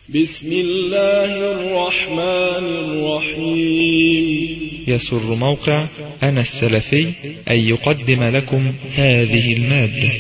بسم الله الرحمن الرحيم. يسر موقع أنا السلفي أن يقدم لكم هذه المادة.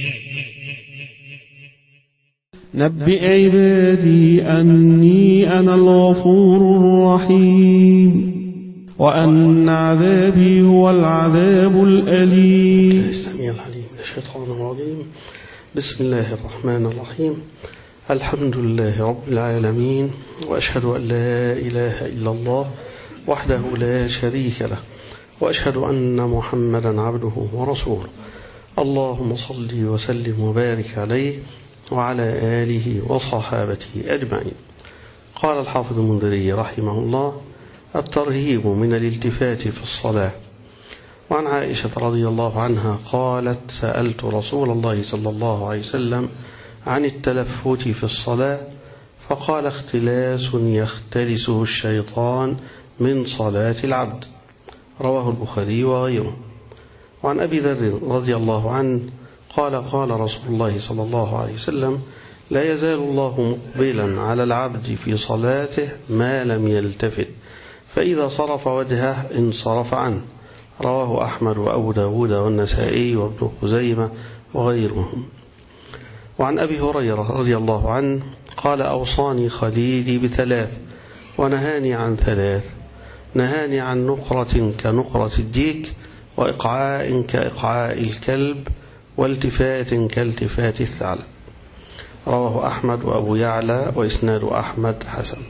نبئ عبادي أني أنا الغفور الرحيم وأن عذابي هو العذاب الأليم. السميع العليم من الشيطان الرجيم. بسم الله الرحمن الرحيم. الحمد لله رب العالمين، وأشهد أن لا إله إلا الله وحده لا شريك له، وأشهد أن محمدا عبده ورسوله. اللهم صل وسلم وبارك عليه وعلى آله وصحابته أجمعين. قال الحافظ المنذري رحمه الله: الترهيب من الالتفات في الصلاة. وعن عائشة رضي الله عنها قالت: سألت رسول الله صلى الله عليه وسلم عن التلفت في الصلاة فقال: اختلاس يختلسه الشيطان من صلاة العبد. رواه البخاري وغيره. وعن أبي ذر رضي الله عنه قال: قال رسول الله صلى الله عليه وسلم: لا يزال الله مقبلا على العبد في صلاته ما لم يلتفت، فإذا صرف وجهه انصرف عنه. رواه أحمد وأبو داود والنسائي وابن خزيمة وغيرهم. وعن أبي هريرة رضي الله عنه قال: أوصاني خليلي بثلاث ونهاني عن ثلاث: نهاني عن نقرة كنقرة الديك، وإقعاء كإقعاء الكلب، والتفات كالتفات الثعلب. رواه أحمد وأبو يعلى وإسناد أحمد حسن.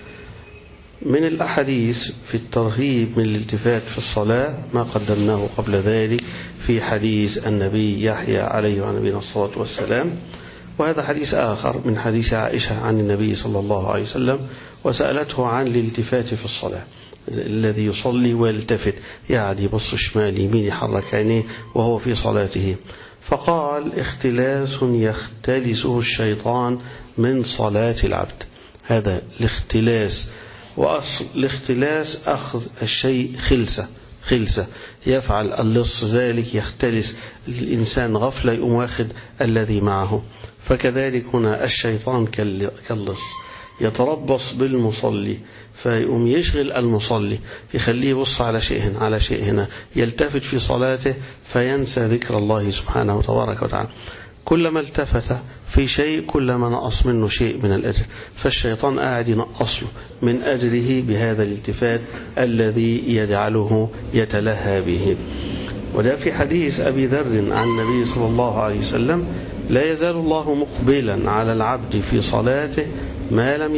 من الأحاديث في الترهيب من الالتفات في الصلاة ما قدمناه قبل ذلك في حديث النبي يحيى عليه وعلى نبينا الصلاة والسلام، وهذا حديث آخر من حديث عائشة عن النبي صلى الله عليه وسلم، وسألته عن الالتفات في الصلاة. الذي يصلي ويلتفت يعني يبص شمال يمين يحرك عينيه وهو في صلاته، فقال: اختلاس يختلسه الشيطان من صلاة العبد. هذا الاختلاس، وأصل الاختلاس أخذ الشيء خلسة يفعل اللص ذلك، يختلس الإنسان غفلة يقوم واخد الذي معه. فكذلك هنا الشيطان كاللص يتربص بالمصلي فيقوم يشغل المصلي، يخليه يبص على شيء هنا، يلتفت في صلاته فينسى ذكر الله سبحانه وتبارك وتعالى. كلما التفت في شيء كلما نقص منه شيء من الأجر، فالشيطان قاعد ينقص له من أجره بهذا الالتفات الذي يجعله يتلهى به. وده في حديث أبي ذر عن النبي صلى الله عليه وسلم: لا يزال الله مقبلا على العبد في صلاته ما لم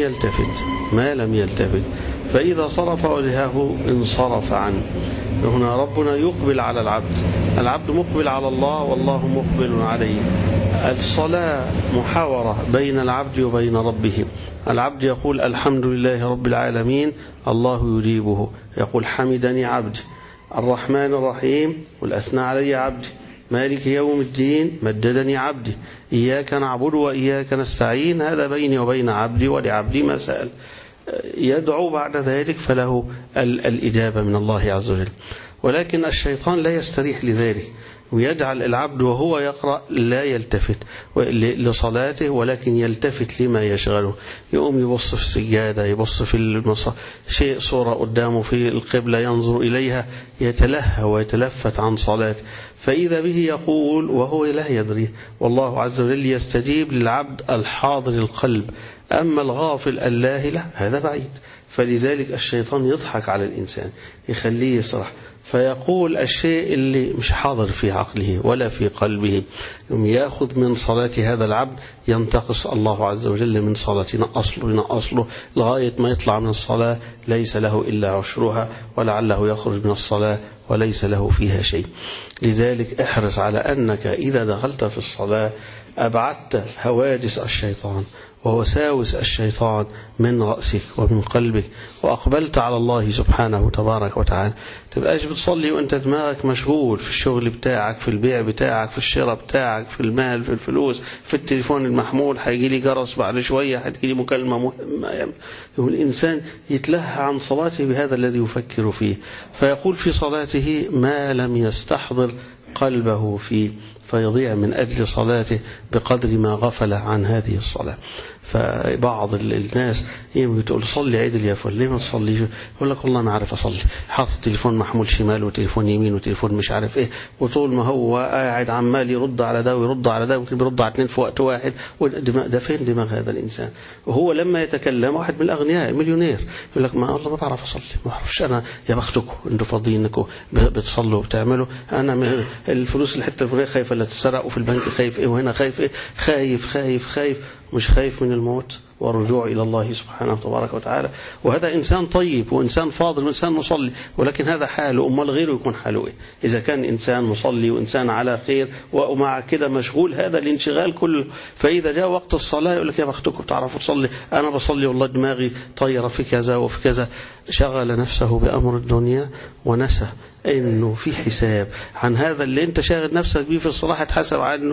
يلتفت، فإذا صرف وجهه انصرف عنه. هنا ربنا يقبل على العبد مقبل على الله والله مقبل عليه. الصلاة محاورة بين العبد وبين ربه. العبد يقول: الحمد لله رب العالمين، الله يجيبه، يقول: حمدني عبدي. الرحمن الرحيم، والأثنى علي عبدي. مالك يوم الدين، مجدني عبدي. إياك نعبد وإياك نستعين، هذا بيني وبين عبدي ولعبدي ما سأل. يدعو بعد ذلك فله الإجابة من الله عز وجل. ولكن الشيطان لا يستريح لذلك، ويجعل العبد وهو يقرأ لا يلتفت لصلاته، ولكن يلتفت لما يشغله. يقوم يبص في السجادة، يبص في شيء صورة قدامه في القبلة ينظر إليها، يتلهى ويتلفت عن صلاته، فإذا به يقول وهو لا يدري. والله عز وجل يستجيب للعبد الحاضر القلب، أما الغافل اللاهي له هذا بعيد. فلذلك الشيطان يضحك على الإنسان، يخليه يسرح، فيقول الشيء اللي مش حاضر في عقله ولا في قلبه، يأخذ من صلاة هذا العبد، ينتقص الله عز وجل من صلاته، ينقص له لغاية ما يطلع من الصلاة ليس له إلا عشرها، ولعله يخرج من الصلاة وليس له فيها شيء. لذلك احرص على أنك إذا دخلت في الصلاة أبعدت هواجس الشيطان ووساوس الشيطان من رأسك ومن قلبك، وأقبلت على الله سبحانه تبارك وتعالى. تبقاش بتصلي وأنت دماغك مشغول في الشغل بتاعك، في البيع بتاعك، في الشراء بتاعك، في المال، في الفلوس، في التليفون المحمول، هيجي لي جرس بعد شوية، هتجي لي مكالمة مهمة. الإنسان يتلهى عن صلاته بهذا الذي يفكر فيه، فيقول في صلاته ما لم يستحضر قلبه فيه فيضيع من أجل صلاته بقدر ما غفل عن هذه الصلاة. فبعض الناس يمكن تقول صلي عدل يا فلان، ليه ما تصليش؟ يقول لك والله أنا عارف أصلي، حاطط التليفون محمول شمال وتليفون يمين وتليفون مش عارف إيه، وطول ما هو قاعد عمال يرد على ده ويرد على ده، ممكن بيرد على 2 في وقت واحد. ده فين دماغ هذا الإنسان؟ وهو لما يتكلم واحد من الأغنياء مليونير يقول لك ما الله ما بعرف أصلي، ما بعرفش. أنا يا بختكم أنتوا فاضيين إنكم بتصلوا وبتعملوا، أنا الفلوس الحتة الفلانية خايف لا تتسرق، وفي البنك خايف إيه، وهنا خايف إيه، خايف مش خايف من الموت والرجوع إلى الله سبحانه وتبارك وتعالى. وهذا إنسان طيب وإنسان فاضل وإنسان مصلي، ولكن هذا حاله. أمال غيره يكون حاله إيه؟ إذا كان إنسان مصلي وإنسان على خير ومع كده مشغول هذا الانشغال كله، فإذا جاء وقت الصلاة يقول لك يا بختكم بتعرفوا تصلي، أنا بصلي والله دماغي طيرة في كذا وفي كذا. شغل نفسه بأمر الدنيا ونسى إنه في حساب عن هذا اللي أنت شاغل نفسك به في الصلاة، هتحاسب عنه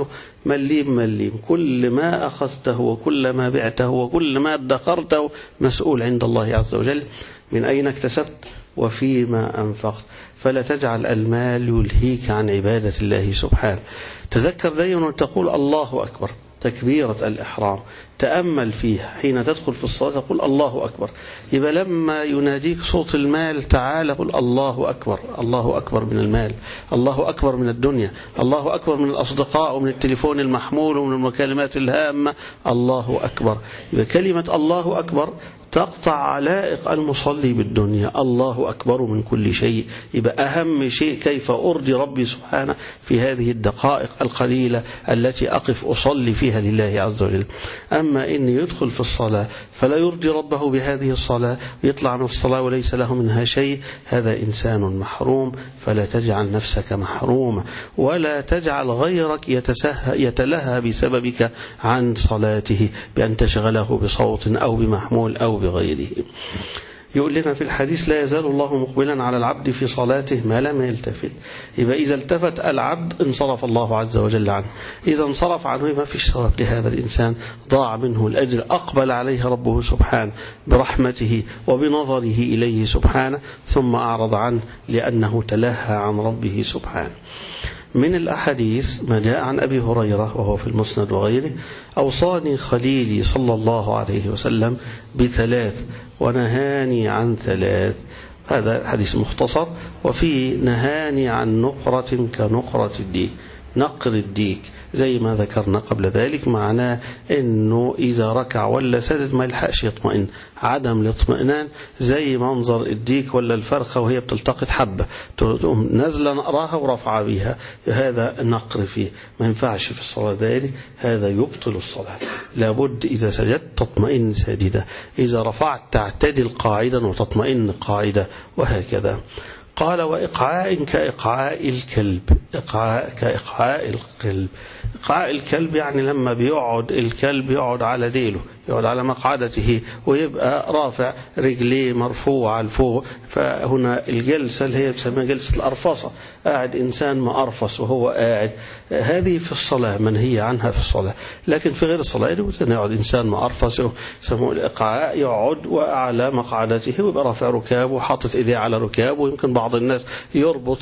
مليم. كل ما أخذته وكل ما بعته وكل ما ادخرته مسؤول عند الله عز وجل من أين اكتسبت وفيما أنفقت. فلا تجعل المال يلهيك عن عبادة الله سبحانه. تذكر دائما وتقول الله أكبر، تكبيرة الإحرام تأمل فيها حين تدخل في الصلاة، تقول الله أكبر. يبقى لما يناديك صوت المال تعال قل الله أكبر. الله أكبر من المال، الله أكبر من الدنيا، الله أكبر من الأصدقاء ومن التليفون المحمول ومن المكالمات الهامة. الله أكبر. يبقى كلمة الله أكبر تقطع علائق المصلي بالدنيا. الله أكبر من كل شيء. يبقى أهم شيء كيف أرضي ربي سبحانه في هذه الدقائق القليلة التي أقف أصلي فيها لله عز وجل. أما إن يدخل في الصلاة فلا يرضي ربه بهذه الصلاة، يطلع من الصلاة وليس له منها شيء، هذا إنسان محروم. فلا تجعل نفسك محرومة، ولا تجعل غيرك يتلهى بسببك عن صلاته بأن تشغله بصوت أو بمحمول أو بغيره. يقول لنا في الحديث لا يزال الله مقبلا على العبد في صلاته ما لم يلتفت. يبقى إذا التفت العبد انصرف الله عز وجل عنه، إذا انصرف عنه ما فيش ثواب لهذا الإنسان، ضاع منه الأجر. أقبل عليه ربه سبحانه برحمته وبنظره إليه سبحانه، ثم أعرض عنه لأنه تلهى عن ربه سبحانه. من الأحاديث ما جاء عن أبي هريرة وهو في المسند وغيره: أوصاني خليلي صلى الله عليه وسلم بثلاث ونهاني عن ثلاث. هذا حديث مختصر. وفي نهاني عن نقرة كنقرة الديك. نقر الديك زي ما ذكرنا قبل ذلك معناه انه اذا ركع ولا سجد ما يلحقش يطمئن، عدم الاطمئنان زي منظر الديك ولا الفرخة وهي بتلتقط حبة، تقوم نازله نقراها ورفع بها، هذا النقر فيه ما ينفعش في الصلاة ذلك، هذا يبطل الصلاة. لابد إذا سجدت تطمئن ساجدة، إذا رفعت تعتدل قاعدا وتطمئن قاعدة، وهكذا. قال: وإقعاء كإقعاء الكلب. إقعاء كإقعاء الكلب. إقعاء الكلب يعني لما بيقعد الكلب يقعد على ديله، يقعد على مقعدته ويبقى رافع رجليه مرفوعة لفوق. فهنا الجلسة اللي هي بسميها جلسة الأرفصة، قاعد إنسان مأرفص وهو قاعد، هذه في الصلاة منهية عنها في الصلاة. لكن في غير الصلاة يقعد إنسان مأرفص يسموه الإقعاء، يقعد وأعلى مقعدته ويبقى رافع ركابه وحاطط إيديه على ركابه. ويمكن بعض الناس يربط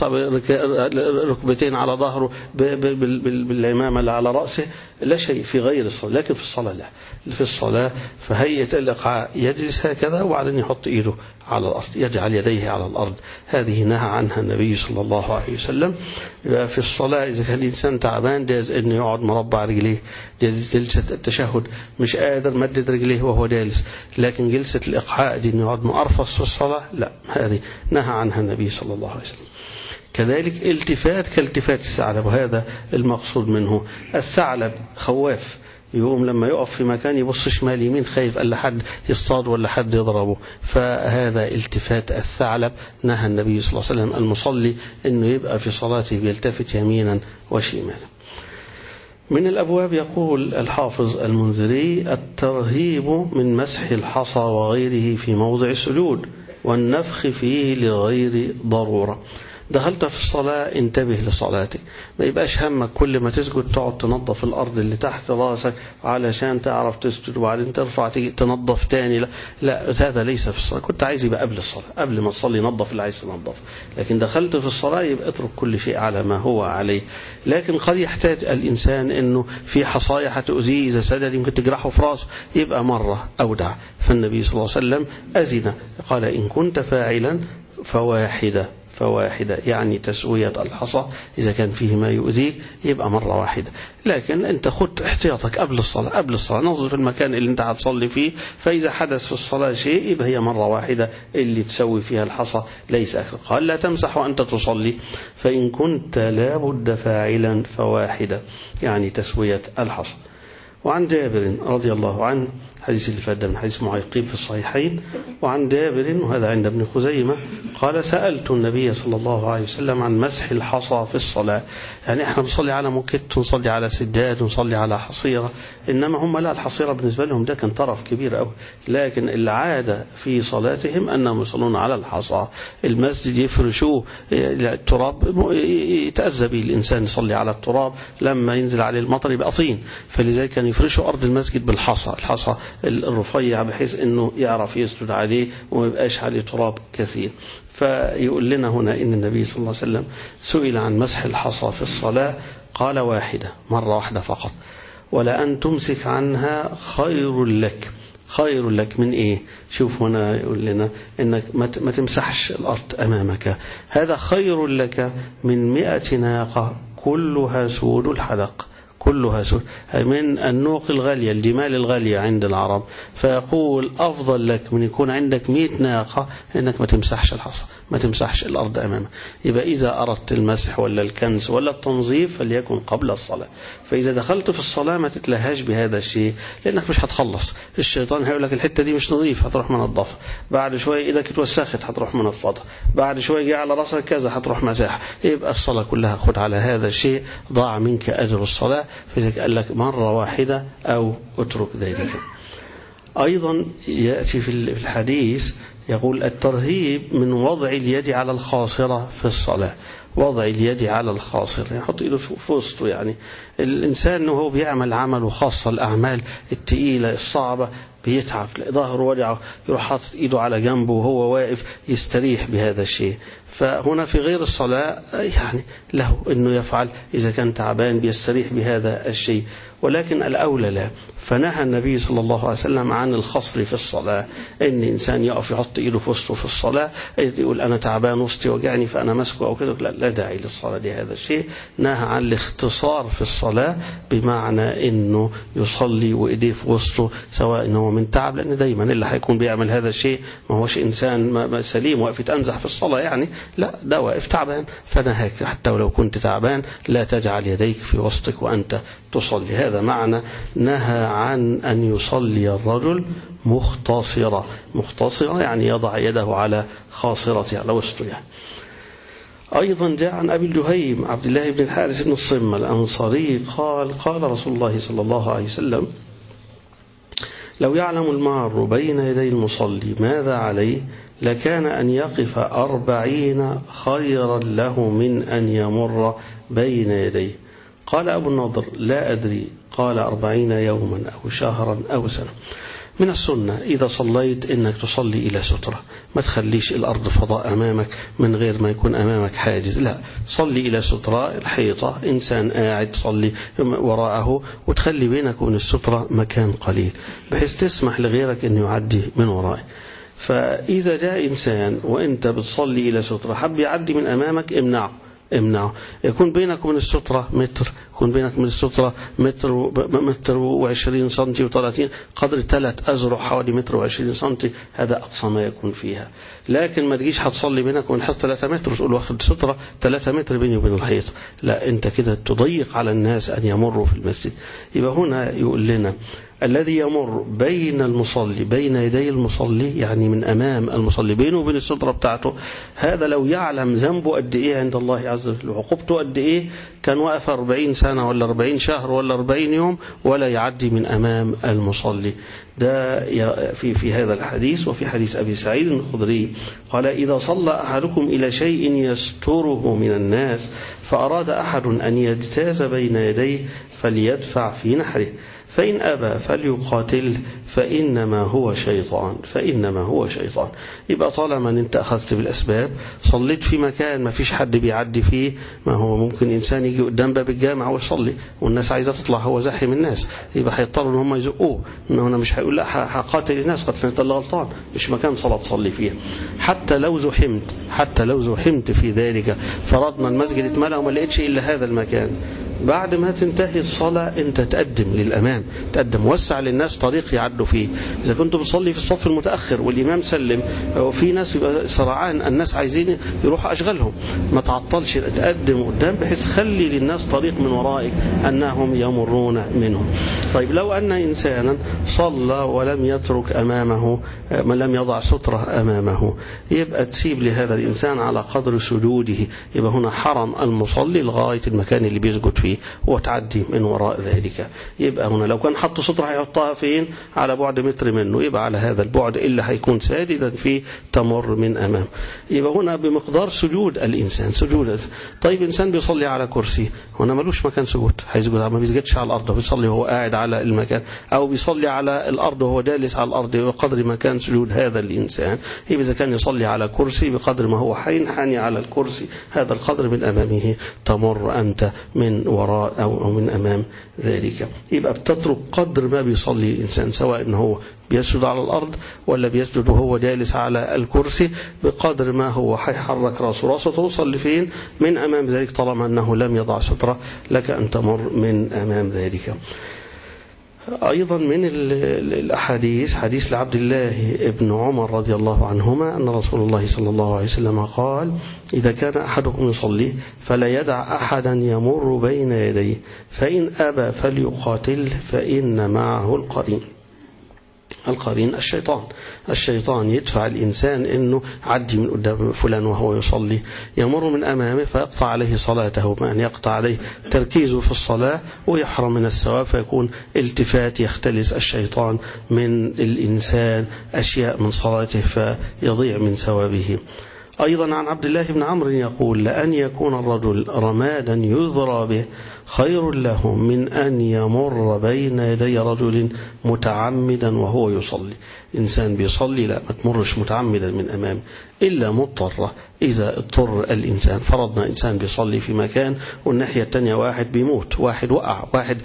ركبتين على ظهره بالعمامة اللي على رأسه، لا شيء في غير الصلاة. لكن في الصلاة لا، في الصلاة فهيئة الإقعاء يجلس هكذا وبعدين يحط إيده على الأرض، يجعل يديه على الأرض. هذه نهى عنها النبي صلى الله عليه وسلم. في الصلاة إذا كان الإنسان تعبان جاز أنه يقعد مربع رجليه، جلسة التشهد مش قادر مدد رجليه وهو جالس، لكن جلسة الإقعاء دي أنه يقعد مأرفص في الصلاة لا، هذه نهى عنها النبي صلى الله عليه وسلم. كذلك التفات كالتفات الثعلب، وهذا المقصود منه. الثعلب خواف، يقوم لما يقف في مكان يبص شمال يمين خايف ألا حد يصطاد ولا حد يضربه، فهذا التفات الثعلب. نهى النبي صلى الله عليه وسلم المصلي أنه يبقى في صلاته بيلتفت يمينا وشمالا. من الأبواب يقول الحافظ المنذري: الترهيب من مسح الحصى وغيره في موضع السجود والنفخ فيه لغير ضرورة. دخلت في الصلاة انتبه لصلاتك، ما يبقاش همك كل ما تسجد تقعد تنظف الأرض اللي تحت راسك علشان تعرف تسجد وبعدين ترفع تنظف تاني. لا هذا ليس في الصلاة. كنت عايز يبقى قبل الصلاة، قبل ما تصلي نظف اللي عايز تنظف، لكن دخلت في الصلاة يبقى اترك كل شيء على ما هو عليه. لكن قد يحتاج الإنسان أنه في حصايا هتؤذيه إذا سجد يمكن تجرحه في راسه، يبقى مرة أودع. فالنبي صلى الله عليه وسلم أذن قال إن كنت فاعلا فواحدة يعني تسوية الحصى، إذا كان فيه ما يؤذيك يبقى مرة واحدة. لكن أنت خد احتياطك قبل الصلاة نظف المكان اللي أنت هتصلي فيه، فإذا حدث في الصلاة شيء يبقى هي مرة واحدة اللي تسوي فيها الحصى ليس أكثر. قال لا تمسح وأنت تصلي، فإن كنت لا بد فاعلا فواحدة يعني تسوية الحصى. وعن جابر رضي الله عنه، حديث اللي فات من حديث معيقين في الصحيحين، وعن جابر وهذا عند ابن خزيمة قال سألت النبي صلى الله عليه وسلم عن مسح الحصى في الصلاة. يعني احنا بنصلي على موكيت ونصلي على سجاد ونصلي على حصيرة، إنما هم لا، الحصيرة بالنسبة لهم ده كان طرف كبير أوي، لكن العادة في صلاتهم أنهم يصلون على الحصى. المسجد يفرشوه التراب يتأذى به الإنسان، يصلي على التراب لما ينزل عليه المطر يبقى طين، فلذلك كان يفرشوا أرض المسجد الحصى الرفيع بحيث أنه يعرف يسجد عليه وما يبقاش عليه تراب كثير. فيقول لنا هنا إن النبي صلى الله عليه وسلم سئل عن مسح الحصى في الصلاة قال واحدة، مرة واحدة فقط، ولأن تمسك عنها خير لك. خير لك من إيه؟ شوف هنا يقول لنا إنك ما تمسحش الأرض أمامك، هذا خير لك من 100 ناقة كلها سود الحلق، كلها سود من النوق الغالية، الجمال الغالية عند العرب. فيقول أفضل لك من يكون عندك 100 ناقة إنك ما تمسحش الحصى، ما تمسحش الأرض أمامك. يبقى إذا أردت المسح ولا الكنس ولا التنظيف فليكن قبل الصلاة. فإذا دخلت في الصلاة ما تتلهاش بهذا الشيء، لأنك مش هتخلص. الشيطان هيقول لك الحتة دي مش نظيف، هتروح منظفها، بعد شوية إيدك اتوسخت هتروح منفضها، بعد شوية جاء على رأسك كذا هتروح مساح. يبقى الصلاة كلها خد على هذا الشيء، ضاع منك أجر الصلاة. فإذا قال لك مرة واحدة أو اترك ذلك. أيضا يأتي في الحديث يقول الترهيب من وضع اليد على الخاصرة في الصلاة. وضع اليد على الخاصرة يعني يحط إيده في وسطه، يعني الإنسان وهو بيعمل عمله، خاصة الأعمال التقيلة الصعبة بيتعب، ظهره وجعه، يروح حاطط إيده على جنبه وهو واقف يستريح بهذا الشيء. فهنا في غير الصلاة يعني له أنه يفعل، إذا كان تعبان بيستريح بهذا الشيء، ولكن الأولى لا. فنهى النبي صلى الله عليه وسلم عن الخصر في الصلاة، إن إنسان يقف يحط إيده في وسطه في الصلاة يقول أنا تعبان وسطي وجعني فأنا مسكه أو كذا، لا داعي للصلاة لهذا الشيء. نهى عن الاختصار في الصلاة بمعنى إنه يصلي وإيديه في وسطه، سواء إنه من تعب، لأن دايما اللي هيكون بيعمل هذا الشيء ما هوش إنسان سليم واقف يتأنزح في الصلاة يعني، لا ده واقف تعبان. فنهاك حتى ولو كنت تعبان لا تجعل يديك في وسطك وأنت تصلي. هذا معنى نهى عن أن يصلي الرجل مختصرة يعني يضع يده على خاصرته على وسطه يعني. أيضا جاء عن أبي الجهيم عبد الله بن الحارث بن الصمة الأنصاري قال رسول الله صلى الله عليه وسلم لو يعلم المار بين يدي المصلي ماذا عليه لكان أن يقف 40 خيرا له من أن يمر بين يديه. قال أبو النضر لا أدري، قال 40 يوما أو شهرا أو سنة. من السنة إذا صليت إنك تصلي إلى سترة، ما تخليش الأرض فضاء أمامك من غير ما يكون أمامك حاجز، لا صلي إلى سترة، الحيطة، إنسان قاعد صلي وراءه، وتخلي بينك وبين السترة مكان قليل بحيث تسمح لغيرك أن يعدي من ورائه. فإذا جاء إنسان وإنت بتصلي إلى سترة حب يعدي من أمامك امنعه. يكون بينك وبين السترة متر، يكون بينك وبين السترة متر و20 سنتي و30، قدر 3 أذرع حوالي متر و20 سنتي، هذا أقصى ما يكون فيها. لكن ما تجيش هتصلي بينك وبين الحيط 3 متر وتقول واخد سترة 3 متر بيني وبين الحيط، لا أنت كده تضيق على الناس أن يمروا في المسجد. يبقى هنا يقول لنا الذي يمر بين المصلي بين يدي المصلي يعني من أمام المصلي بينه وبين السترة بتاعته، هذا لو يعلم ذنبه قد إيه عند الله عز وجل وعقوبته قد إيه كان واقف 40 سنة ولا 40 شهر ولا 40 يوم ولا يعدي من أمام المصلي. ده في هذا الحديث. وفي حديث أبي سعيد الخدري قال: إذا صلى أحدكم إلى شيء يستره من الناس فأراد أحد أن يجتاز بين يديه فليدفع في نحره، فإن أبى فليقاتل فإنما هو شيطان. يبقى طالما أنت أخذت بالأسباب، صليت في مكان ما فيش حد بيعدي فيه، ما هو ممكن إنسان يجي قدام باب الجامع ويصلي والناس عايزة تطلع، هو زاحم الناس، يبقى هيضطروا ان هم يزقوه، إنه هنا مش هيقول لا هقاتل الناس، قد فهمت الله غلطان، مش مكان صلاة تصلي فيها. حتى لو زحمت في ذلك، فرضنا المسجد اتملأ وما لقيتش إلا هذا المكان، بعد ما تنتهي الصلاة أنت تقدم للأمام، تقدم وسع للناس طريق يعدوا فيه. إذا كنت بتصلي في الصف المتأخر والإمام سلم وفي ناس يبقى سرعان، الناس عايزين يروحوا أشغالهم، ما تعطلش، تقدم قدام بحيث خلي للناس طريق من ورائك أنهم يمرون منهم. طيب لو أن إنسانا صلى ولم يترك أمامه، لم يضع سترة أمامه، يبقى تسيب لهذا الإنسان على قدر سجوده، يبقى هنا حرم المصلي لغاية المكان اللي بيسجد فيه وتعدي من وراء ذلك. يبقى هنا لو كان حط سترة هيحطها فين؟ على بعد متر منه، يبقى على هذا البعد اللي هيكون ساجدا فيه تمر من أمام. يبقى هنا بمقدار سجود الإنسان، سجود. طيب إنسان بيصلي على كرسي، هنا ملوش مكان سجود، هيسجد ما بيسجدش على الأرض، بيصلي وهو قاعد على المكان، أو بيصلي على الأرض وهو جالس على الأرض، بقدر ما كان سجود هذا الإنسان. يبقى إذا كان يصلي على كرسي بقدر ما هو حينحني على الكرسي، هذا القدر من أمامه تمر أنت من وراء أو من أمام ذلك. يبقى بتترك قدر ما بيصلي الإنسان، سواء إنه هو بيسجد على الأرض ولا بيسجد وهو جالس على الكرسي، بقدر ما هو هيحرك راسه توصل لفين؟ من أمام ذلك، طالما أنه لم يضع سترة لك أن تمر من أمام ذلك. أيضا من الأحاديث حديث لعبد الله ابن عمر رضي الله عنهما أن رسول الله صلى الله عليه وسلم قال: إذا كان أحدكم يصلي فلا يدع أحدا يمر بين يديه، فإن أبى فليقاتل فإن معه القرين الشيطان يدفع الإنسان أنه عدي من قدام فلان وهو يصلي، يمر من أمامه فيقطع عليه صلاته، ما أن يقطع عليه تركيزه في الصلاة ويحرم من الثواب، فيكون التفات، يختلس الشيطان من الإنسان أشياء من صلاته فيضيع من ثوابه. أيضا عن عبد الله بن عمرو يقول: لأن يكون الرجل رمادا يذرى به خير له من أن يمر بين يدي رجل متعمدا وهو يصلي. إنسان بيصلي لا، ما تمرش متعمدا من أمامه إلا مضطرة. إذا اضطر الإنسان، فرضنا إنسان بيصلي في مكان والناحية التانية واحد بيموت، واحد وقع، واحد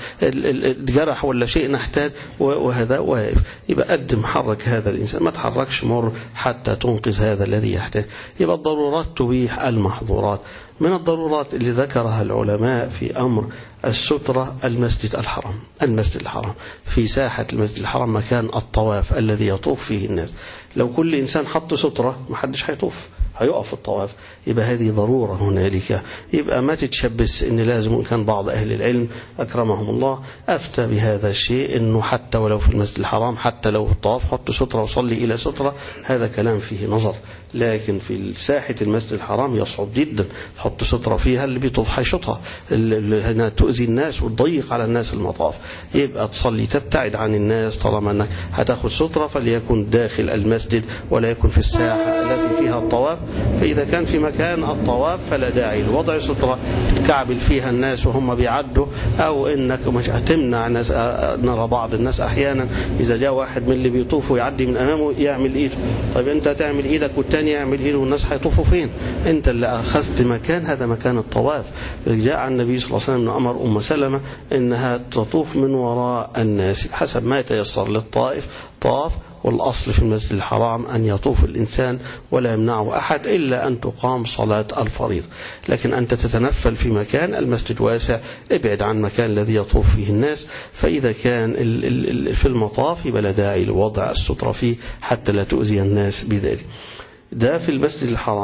جرح ولا شيء نحتاج وهذا واقف، يبقى قدم حرك هذا الإنسان، ما تحركش، مر حتى تنقذ هذا الذي يحتاج. يبقى الضرورات تبيح المحظورات. من الضرورات اللي ذكرها العلماء في أمر السترة المسجد الحرام، في ساحة المسجد الحرام مكان الطواف الذي يطوف فيه الناس، لو كل إنسان حط سترة محدش هيقف الطواف، يبقى هذه ضرورة هنالك. يبقى ما تتشبس إن لازم، كان بعض أهل العلم أكرمهم الله أفتى بهذا الشيء، إنه حتى ولو في المسجد الحرام، حتى لو في الطواف حط سترة وصلي إلى سترة، هذا كلام فيه نظر. لكن في ساحة المسجد الحرام يصعب جدا تحط سترة فيها، اللي بيطوف هيشطها، هنا تؤذي الناس وتضيق على الناس المطاف. يبقى تصلي تبتعد عن الناس، طالما أنك هتاخد سترة فليكن داخل المسجد ولا يكن في الساحة التي فيها الطواف. فإذا كان في مكان الطواف فلا داعي لوضع سترة تكعبل فيها الناس وهم بيعدوا، أو إنك مش هتمنع ناس. نرى بعض الناس أحيانا إذا جاء واحد من اللي بيطوفوا يعدي من أمامه يعمل إيده، طيب أنت تعمل إيدك والتاني يعمل إيده، والناس هيطوفوا فين؟ أنت اللي أخذت مكان، هذا مكان الطواف. جاء عن النبي صلى الله عليه وسلم أمر أم سلمة إنها تطوف من وراء الناس حسب ما يتيسر للطائف طاف، والأصل في المسجد الحرام أن يطوف الإنسان ولا يمنعه أحد إلا أن تقام صلاة الفريضة. لكن أنت تتنفل في مكان، المسجد واسع، ابعد عن مكان الذي يطوف فيه الناس. فإذا كان في المطاف يبقى لا داعي لوضع السترة فيه حتى لا تؤذي الناس بذلك. ده في المسجد الحرام.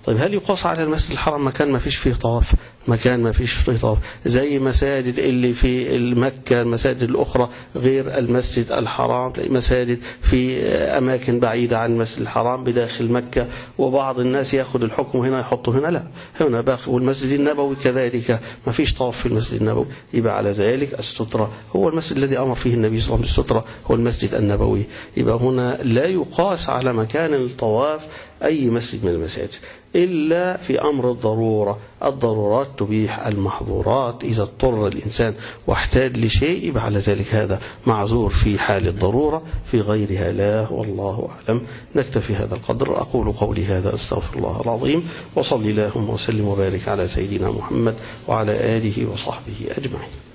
طيب هل يقاس على المسجد الحرام مكان ما فيش فيه طواف؟ مكان ما فيش فيه طواف زي مساجد اللي في مكة، المساجد الأخرى غير المسجد الحرام، مساجد في أماكن بعيدة عن المسجد الحرام بداخل مكة، وبعض الناس يأخذ الحكم هنا يحطه هنا، لا هنا باقي. والمسجد النبوي كذلك ما فيش طواف في المسجد النبوي، يبقى على ذلك السترة هو المسجد الذي أمر فيه النبي صلى الله عليه وسلم بالسترة هو المسجد النبوي. يبقى هنا لا يقاس على مكان الطواف أي مسجد من المساجد إلا في أمر الضرورة. الضرورات تبيح المحظورات، إذا اضطر الإنسان واحتاج لشيء يبقى على ذلك هذا معذور في حال الضرورة، في غيرها لا، والله أعلم. نكتفي هذا القدر. أقول قولي هذا أستغفر الله العظيم، وصلي اللهم وسلم وبارك على سيدنا محمد وعلى آله وصحبه أجمعين.